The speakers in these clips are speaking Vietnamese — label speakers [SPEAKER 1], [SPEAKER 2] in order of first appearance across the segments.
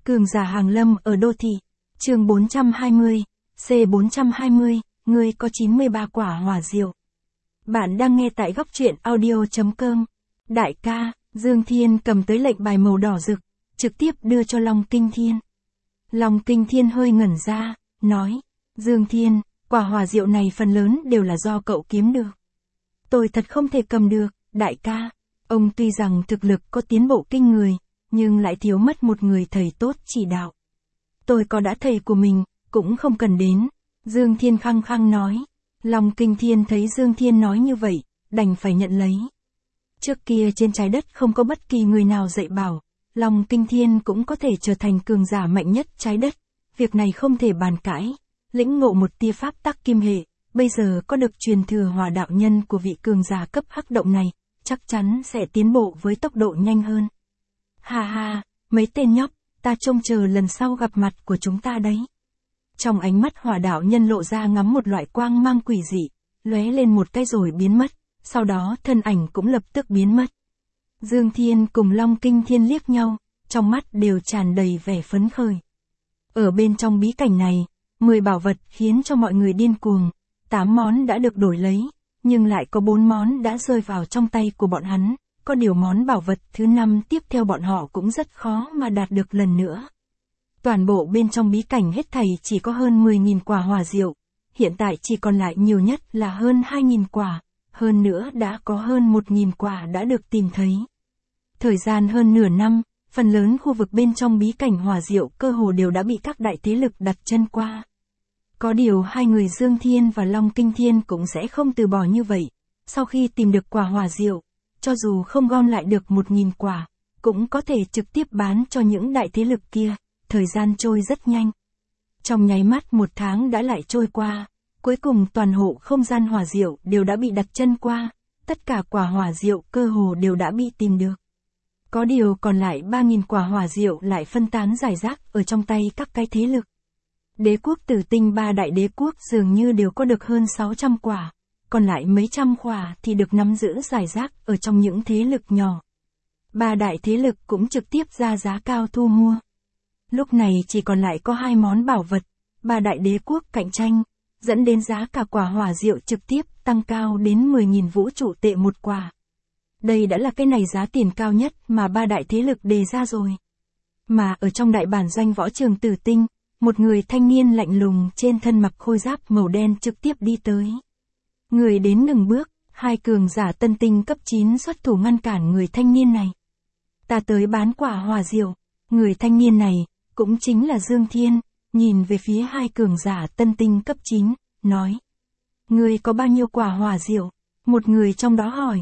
[SPEAKER 1] Cường giả hàng lâm ở đô thị. Chương 420, C420, ngươi có 93 quả hỏa diệu. Bạn đang nghe tại góc truyện audio.com. Đại ca, Dương Thiên cầm tới lệnh bài màu đỏ rực, trực tiếp đưa cho Long Kinh Thiên. Long Kinh Thiên hơi ngẩn ra, nói, Dương Thiên, quả hỏa diệu này phần lớn đều là do cậu kiếm được. Tôi thật không thể cầm được, đại ca. Ông tuy rằng thực lực có tiến bộ kinh người, nhưng lại thiếu mất một người thầy tốt chỉ đạo. Tôi có đã thầy của mình, cũng không cần đến. Dương Thiên khăng khăng nói. Long Kinh Thiên thấy Dương Thiên nói như vậy, đành phải nhận lấy. Trước kia trên trái đất không có bất kỳ người nào dạy bảo, Long Kinh Thiên cũng có thể trở thành cường giả mạnh nhất trái đất. Việc này không thể bàn cãi. Lĩnh ngộ một tia pháp tắc kim hệ, bây giờ có được truyền thừa hỏa đạo nhân của vị cường giả cấp hắc động này, chắc chắn sẽ tiến bộ với tốc độ nhanh hơn. Ha ha, mấy tên nhóc, ta trông chờ lần sau gặp mặt của chúng ta đấy. Trong ánh mắt hỏa đạo nhân lộ ra ngắm một loại quang mang quỷ dị, lóe lên một cái rồi biến mất, sau đó thân ảnh cũng lập tức biến mất. Dương Thiên cùng Long Kinh Thiên liếc nhau, trong mắt đều tràn đầy vẻ phấn khởi. Ở bên trong bí cảnh này, 10 bảo vật khiến cho mọi người điên cuồng, 8 món đã được đổi lấy, nhưng lại có 4 món đã rơi vào trong tay của bọn hắn, có điều món bảo vật thứ 5 tiếp theo bọn họ cũng rất khó mà đạt được lần nữa. Toàn bộ bên trong bí cảnh hết thảy chỉ có hơn 10.000 quả hỏa diệu, hiện tại chỉ còn lại nhiều nhất là hơn 2.000 quả, hơn nữa đã có hơn 1.000 quả đã được tìm thấy. Thời gian hơn nửa năm, phần lớn khu vực bên trong bí cảnh hỏa diệu cơ hồ đều đã bị các đại thế lực đặt chân qua. Có điều hai người Dương Thiên và Long Kinh Thiên cũng sẽ không từ bỏ như vậy, sau khi tìm được quả hỏa diệu, cho dù không gom lại được 1.000 quả, cũng có thể trực tiếp bán cho những đại thế lực kia, thời gian trôi rất nhanh. Trong nháy mắt 1 tháng đã lại trôi qua, cuối cùng toàn hộ không gian hỏa diệu đều đã bị đặt chân qua, tất cả quả hỏa diệu cơ hồ đều đã bị tìm được. Có điều còn lại 3.000 quả hỏa diệu lại phân tán rải rác ở trong tay các cái thế lực. Đế quốc Tử Tinh 3 đại đế quốc dường như đều có được hơn 600 quả, còn lại mấy trăm quả thì được nắm giữ rải rác ở trong những thế lực nhỏ. 3 đại thế lực cũng trực tiếp ra giá cao thu mua. Lúc này chỉ còn lại có 2 món bảo vật, 3 đại đế quốc cạnh tranh, dẫn đến giá cả quả hỏa diệu trực tiếp tăng cao đến 10.000 vũ trụ tệ một quả. Đây đã là cái này giá tiền cao nhất mà 3 đại thế lực đề ra rồi. Mà ở trong đại bản doanh võ trường Tử Tinh, một người thanh niên lạnh lùng trên thân mặc khôi giáp màu đen trực tiếp đi tới. Người đến ngừng bước, 2 cường giả tân tinh cấp 9 xuất thủ ngăn cản người thanh niên này. Ta tới bán quả hỏa diệu. Người thanh niên này, cũng chính là Dương Thiên, nhìn về phía 2 cường giả tân tinh cấp 9, nói. Ngươi có bao nhiêu quả hỏa diệu? Một người trong đó hỏi.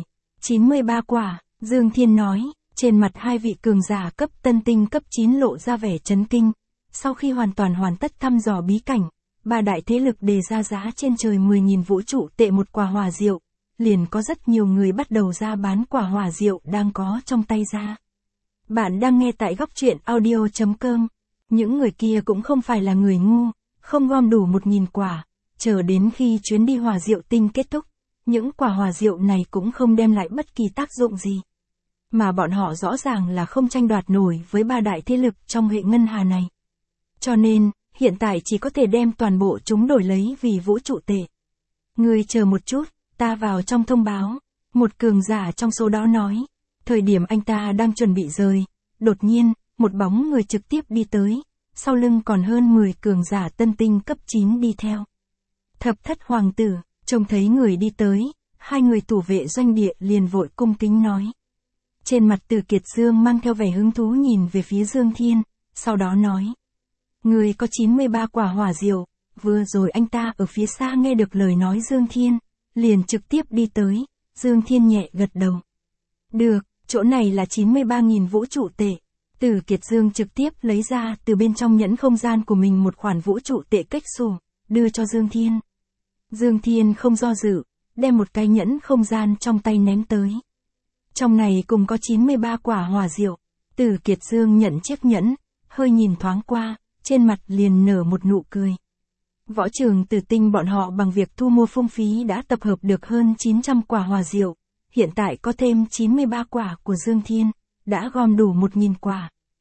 [SPEAKER 1] 93 quả, Dương Thiên nói, trên mặt 2 vị cường giả cấp tân tinh cấp 9 lộ ra vẻ chấn kinh. Sau khi hoàn tất thăm dò bí cảnh, 3 đại thế lực đề ra giá trên trời 10.000 vũ trụ tệ một quả hỏa diệu, liền có rất nhiều người bắt đầu ra bán quả hỏa diệu đang có trong tay ra. Bạn đang nghe tại góc truyện audio.com. Những người kia cũng không phải là người ngu, không gom đủ 1.000 quả, chờ đến khi chuyến đi hỏa diệu tinh kết thúc, những quả hỏa diệu này cũng không đem lại bất kỳ tác dụng gì. Mà bọn họ rõ ràng là không tranh đoạt nổi với 3 đại thế lực trong hệ ngân hà này. Cho nên, hiện tại chỉ có thể đem toàn bộ chúng đổi lấy vì vũ trụ tệ. Ngươi chờ một chút, ta vào trong thông báo. Một cường giả trong số đó nói. Thời điểm anh ta đang chuẩn bị rời, đột nhiên, một bóng người trực tiếp đi tới, sau lưng còn hơn 10 cường giả tân tinh cấp 9 đi theo. Thập thất hoàng tử, trông thấy người đi tới, 2 người thủ vệ doanh địa liền vội cung kính nói. Trên mặt Từ Kiệt Dương mang theo vẻ hứng thú nhìn về phía Dương Thiên, sau đó nói. Người có 93 quả hỏa diệu, vừa rồi anh ta ở phía xa nghe được lời nói Dương Thiên, liền trực tiếp đi tới, Dương Thiên nhẹ gật đầu. Được, chỗ này là 93.000 vũ trụ tệ. Từ Kiệt Dương trực tiếp lấy ra từ bên trong nhẫn không gian của mình một khoản vũ trụ tệ cách xù, đưa cho Dương Thiên. Dương Thiên không do dự, đem một cái nhẫn không gian trong tay ném tới. Trong này cùng có 93 quả hỏa diệu. Từ Kiệt Dương nhận chiếc nhẫn, hơi nhìn thoáng qua, trên mặt liền nở một nụ cười. Võ trường Tử Tinh bọn họ bằng việc thu mua phung phí đã tập hợp được hơn 900 quả hỏa diệu. Hiện tại có thêm 93 quả của Dương Thiên, đã gom đủ 1.000 quả.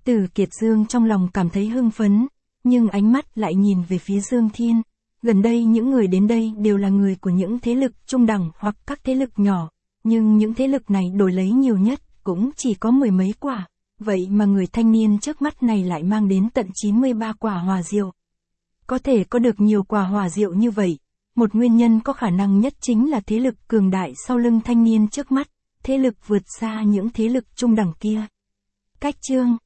[SPEAKER 1] Từ Kiệt Dương trong lòng cảm thấy hưng phấn, nhưng ánh mắt lại nhìn về phía Dương Thiên. Gần đây những người đến đây đều là người của những thế lực trung đẳng hoặc các thế lực nhỏ, nhưng những thế lực này đổi lấy nhiều nhất cũng chỉ có mười mấy quả, vậy mà người thanh niên trước mắt này lại mang đến tận 93 quả hỏa diệu. Có thể có được nhiều quả hỏa diệu như vậy, một nguyên nhân có khả năng nhất chính là thế lực cường đại sau lưng thanh niên trước mắt, thế lực vượt xa những thế lực trung đẳng kia. Cách chương